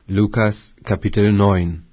Lukas Kapitel 9.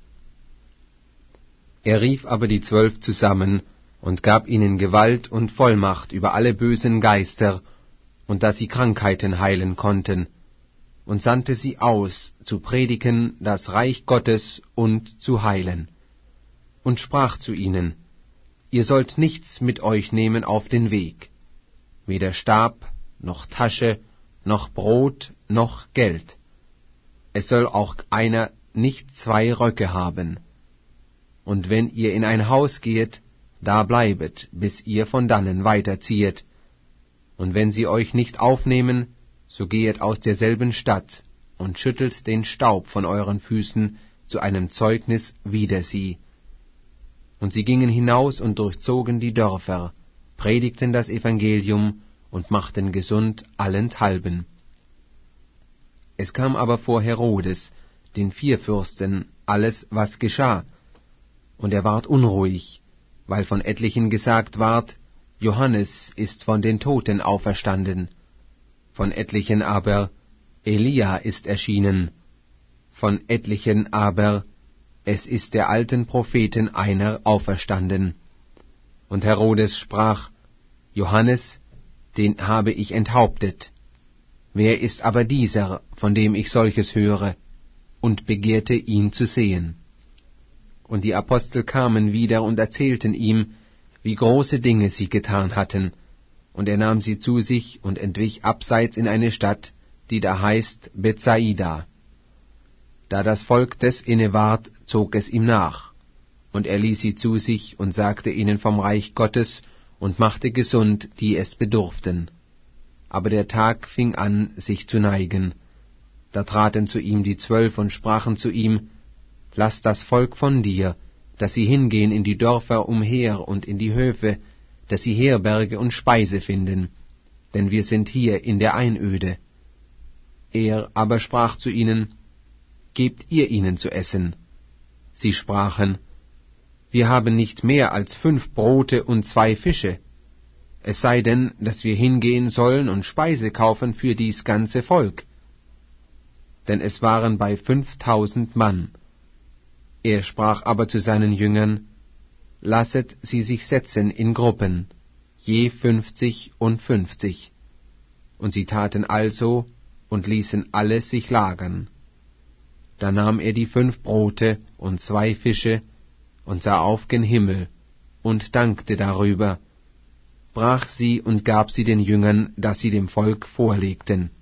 Er rief aber die 12 zusammen und gab ihnen Gewalt und Vollmacht über alle bösen Geister und dass sie Krankheiten heilen konnten, und sandte sie aus, zu predigen das Reich Gottes und zu heilen. Und sprach zu ihnen: Ihr sollt nichts mit euch nehmen auf den Weg, weder Stab, noch Tasche, noch Brot, noch Geld. Es soll auch einer nicht 2 Röcke haben. Und wenn ihr in ein Haus gehet, da bleibet, bis ihr von dannen weiterziehet. Und wenn sie euch nicht aufnehmen, so gehet aus derselben Stadt und schüttelt den Staub von euren Füßen zu einem Zeugnis wider sie. Und sie gingen hinaus und durchzogen die Dörfer, predigten das Evangelium und machten gesund allenthalben. Es kam aber vor Herodes, den Vierfürsten, alles, was geschah, und er ward unruhig, weil von etlichen gesagt ward, Johannes ist von den Toten auferstanden, von etlichen aber, Elia ist erschienen, von etlichen aber, es ist der alten Propheten einer auferstanden. Und Herodes sprach, Johannes, den habe ich enthauptet. Wer ist aber dieser, von dem ich solches höre? Und begehrte ihn zu sehen. Und die Apostel kamen wieder und erzählten ihm, wie große Dinge sie getan hatten. Und er nahm sie zu sich und entwich abseits in eine Stadt, die da heißt Bethsaida. Da das Volk des inne ward, zog es ihm nach. Und er ließ sie zu sich und sagte ihnen vom Reich Gottes und machte gesund, die es bedurften. Aber der Tag fing an, sich zu neigen. Da traten zu ihm die 12 und sprachen zu ihm, Lass das Volk von dir, dass sie hingehen in die Dörfer umher und in die Höfe, dass sie Herberge und Speise finden, denn wir sind hier in der Einöde. Er aber sprach zu ihnen, Gebt ihr ihnen zu essen. Sie sprachen, Wir haben nicht mehr als 5 Brote und 2 Fische. Es sei denn, dass wir hingehen sollen und Speise kaufen für dies ganze Volk. Denn es waren bei 5000 Mann. Er sprach aber zu seinen Jüngern, Lasset sie sich setzen in Gruppen, je 50 und 50. Und sie taten also und ließen alle sich lagern. Da nahm er die 5 Brote und 2 Fische und sah auf gen Himmel und dankte darüber, brach sie und gab sie den Jüngern, dass sie dem Volk vorlegten.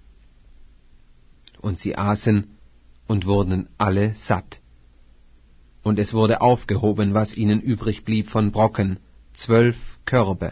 Und sie aßen und wurden alle satt. Und es wurde aufgehoben, was ihnen übrig blieb von Brocken, 12 Körbe.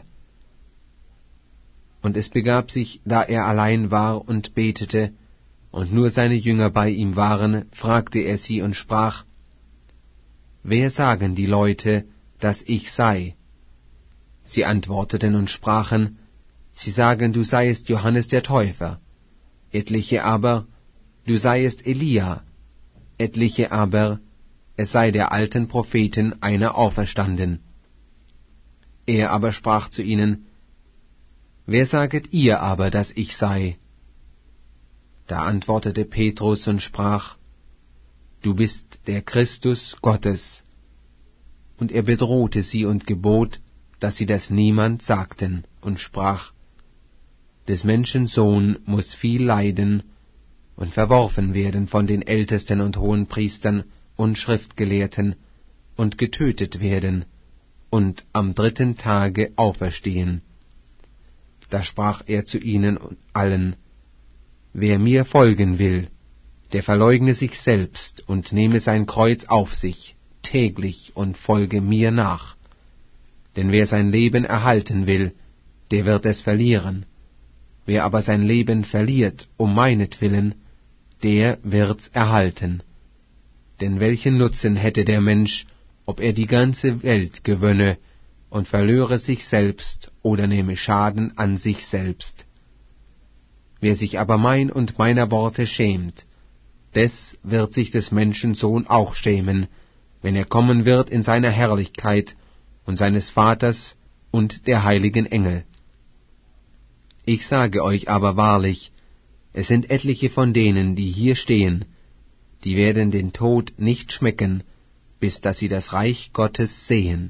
Und es begab sich, da er allein war und betete, und nur seine Jünger bei ihm waren, fragte er sie und sprach, Wer sagen die Leute, dass ich sei? Sie antworteten und sprachen, Sie sagen, du seiest Johannes der Täufer, etliche aber, du seiest Elia, etliche aber, es sei der alten Propheten einer auferstanden. Er aber sprach zu ihnen, Wer saget ihr aber, dass ich sei? Da antwortete Petrus und sprach, Du bist der Christus Gottes. Und er bedrohte sie und gebot, dass sie das niemand sagten, und sprach, Des Menschen Sohn muß viel leiden und verworfen werden von den Ältesten und Hohenpriestern und Schriftgelehrten und getötet werden und am 3. Tage auferstehen. Da sprach er zu ihnen allen, Wer mir folgen will, der verleugne sich selbst und nehme sein Kreuz auf sich, täglich und folge mir nach. Denn wer sein Leben erhalten will, der wird es verlieren. Wer aber sein Leben verliert um meinetwillen, der wird's erhalten. Denn welchen Nutzen hätte der Mensch, ob er die ganze Welt gewönne und verlöre sich selbst oder nehme Schaden an sich selbst? Wer sich aber mein und meiner Worte schämt, des wird sich des Menschen Sohn auch schämen, wenn er kommen wird in seiner Herrlichkeit und seines Vaters und der heiligen Engel. Ich sage euch aber wahrlich, es sind etliche von denen, die hier stehen, die werden den Tod nicht schmecken, bis dass sie das Reich Gottes sehen.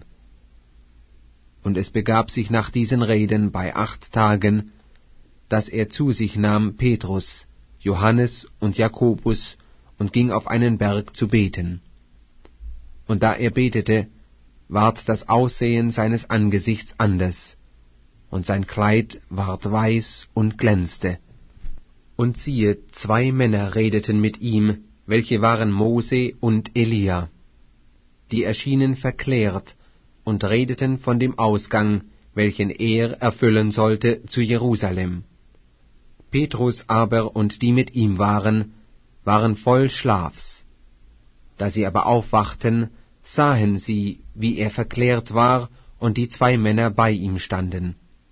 Und es begab sich nach diesen Reden bei 8 Tagen, dass er zu sich nahm Petrus, Johannes und Jakobus und ging auf einen Berg zu beten. Und da er betete, ward das Aussehen seines Angesichts anders, und sein Kleid ward weiß und glänzte. Und siehe, 2 Männer redeten mit ihm, welche waren Mose und Elia. Die erschienen verklärt und redeten von dem Ausgang, welchen er erfüllen sollte zu Jerusalem. Petrus aber und die mit ihm waren voll Schlafs. Da sie aber aufwachten, sahen sie, wie er verklärt war, und die 2 Männer bei ihm standen.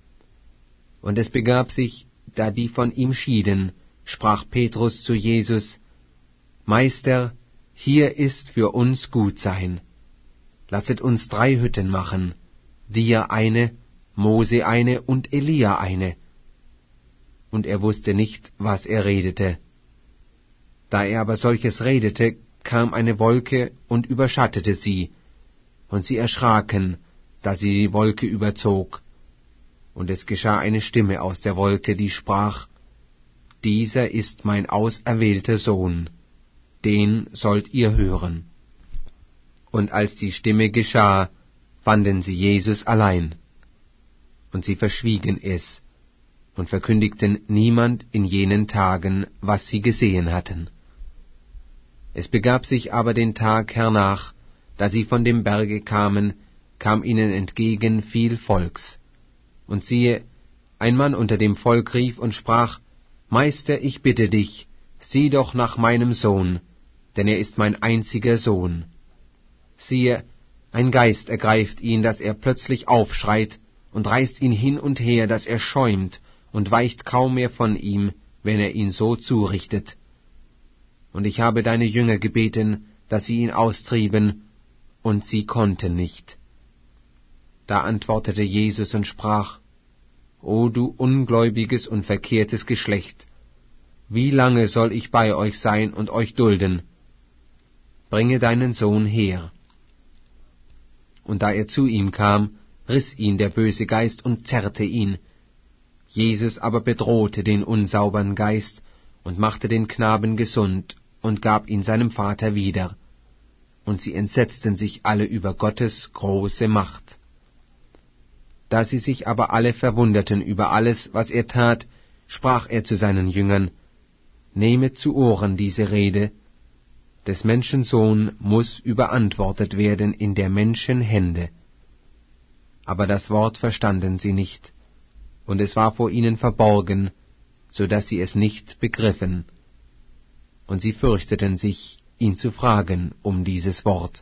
Und es begab sich, da die von ihm schieden, sprach Petrus zu Jesus: Meister, hier ist für uns Gutsein. Lasset uns 3 Hütten machen, dir eine, Mose eine und Elia eine. Und er wusste nicht, was er redete. Da er aber solches redete, kam eine Wolke und überschattete sie, und sie erschraken, da sie die Wolke überzog. Und es geschah eine Stimme aus der Wolke, die sprach: Dieser ist mein auserwählter Sohn, den sollt ihr hören. Und als die Stimme geschah, fanden sie Jesus allein. Und sie verschwiegen es und verkündigten niemand in jenen Tagen, was sie gesehen hatten. Es begab sich aber den Tag hernach, da sie von dem Berge kamen, kam ihnen entgegen viel Volks. Und siehe, ein Mann unter dem Volk rief und sprach: Meister, ich bitte dich, sieh doch nach meinem Sohn, denn er ist mein einziger Sohn. Siehe, ein Geist ergreift ihn, dass er plötzlich aufschreit, und reißt ihn hin und her, dass er schäumt, und weicht kaum mehr von ihm, wenn er ihn so zurichtet. Und ich habe deine Jünger gebeten, dass sie ihn austrieben, und sie konnten nicht. Da antwortete Jesus und sprach: O du ungläubiges und verkehrtes Geschlecht, wie lange soll ich bei euch sein und euch dulden? Bringe deinen Sohn her. Und da er zu ihm kam, riss ihn der böse Geist und zerrte ihn. Jesus aber bedrohte den unsaubern Geist und machte den Knaben gesund und gab ihn seinem Vater wieder. Und sie entsetzten sich alle über Gottes große Macht. Da sie sich aber alle verwunderten über alles, was er tat, sprach er zu seinen Jüngern: Nehmet zu Ohren diese Rede, des Menschen Sohn muß überantwortet werden in der Menschen Hände. Aber das Wort verstanden sie nicht, und es war vor ihnen verborgen, so dass sie es nicht begriffen. Und sie fürchteten sich, ihn zu fragen um dieses Wort.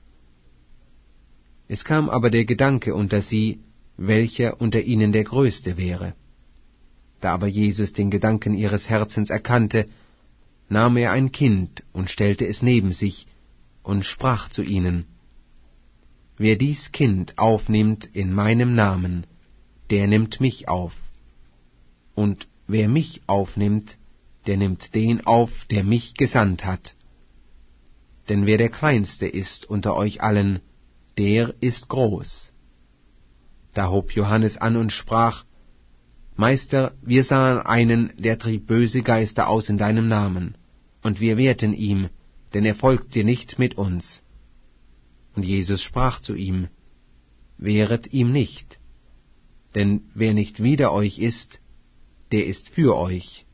Es kam aber der Gedanke unter sie, welcher unter ihnen der Größte wäre. Da aber Jesus den Gedanken ihres Herzens erkannte, nahm er ein Kind und stellte es neben sich und sprach zu ihnen: Wer dies Kind aufnimmt in meinem Namen, der nimmt mich auf. Und wer mich aufnimmt, der nimmt den auf, der mich gesandt hat. Denn wer der Kleinste ist unter euch allen, der ist groß. Da hob Johannes an und sprach: Meister, wir sahen einen, der trieb böse Geister aus in deinem Namen, und wir wehrten ihm, denn er folgt dir nicht mit uns. Und Jesus sprach zu ihm: Wehret ihm nicht, denn wer nicht wider euch ist, der ist für euch.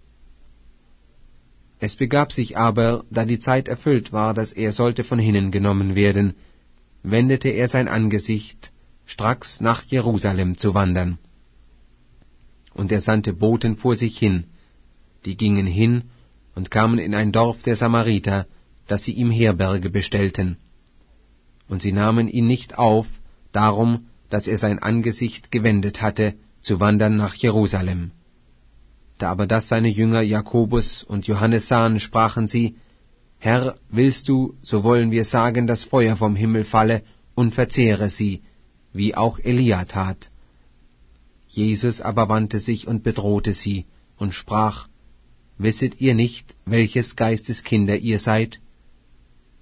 Es begab sich aber, da die Zeit erfüllt war, dass er sollte von hinnen genommen werden, wendete er sein Angesicht, stracks nach Jerusalem zu wandern. Und er sandte Boten vor sich hin, die gingen hin und kamen in ein Dorf der Samariter, dass sie ihm Herberge bestellten. Und sie nahmen ihn nicht auf, darum, dass er sein Angesicht gewendet hatte, zu wandern nach Jerusalem. Da aber das seine Jünger Jakobus und Johannes sahen, sprachen sie: Herr, willst du, so wollen wir sagen, dass Feuer vom Himmel falle und verzehre sie, wie auch Elia tat. Jesus aber wandte sich und bedrohte sie und sprach: Wisset ihr nicht, welches Geistes Kinder ihr seid,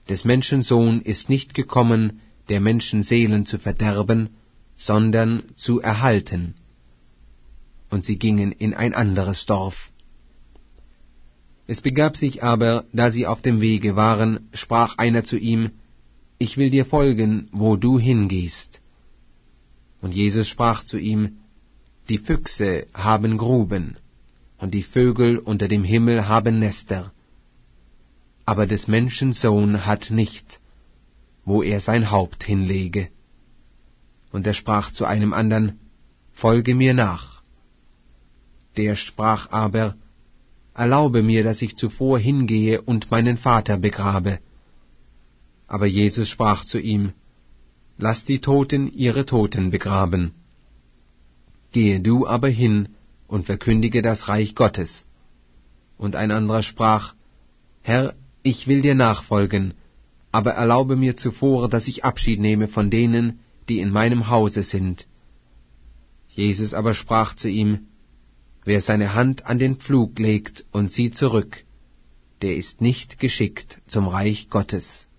des Menschen Sohn ist nicht gekommen, der Menschen Seelen zu verderben, sondern zu erhalten. Und sie gingen in ein anderes Dorf. Es begab sich aber, da sie auf dem Wege waren, sprach einer zu ihm, »Ich will dir folgen, wo du hingehst.« Und Jesus sprach zu ihm, »Die Füchse haben Gruben, und die Vögel unter dem Himmel haben Nester, aber des Menschen Sohn hat nicht, wo er sein Haupt hinlege.« Und er sprach zu einem andern, »Folge mir nach.« Der sprach aber, »Erlaube mir, dass ich zuvor hingehe und meinen Vater begrabe.« Aber Jesus sprach zu ihm, »Lass die Toten ihre Toten begraben. Gehe du aber hin und verkündige das Reich Gottes.« Und ein anderer sprach, »Herr, ich will dir nachfolgen, aber erlaube mir zuvor, dass ich Abschied nehme von denen, die in meinem Hause sind.« Jesus aber sprach zu ihm, »Wer seine Hand an den Pflug legt und sieht zurück, der ist nicht geschickt zum Reich Gottes.«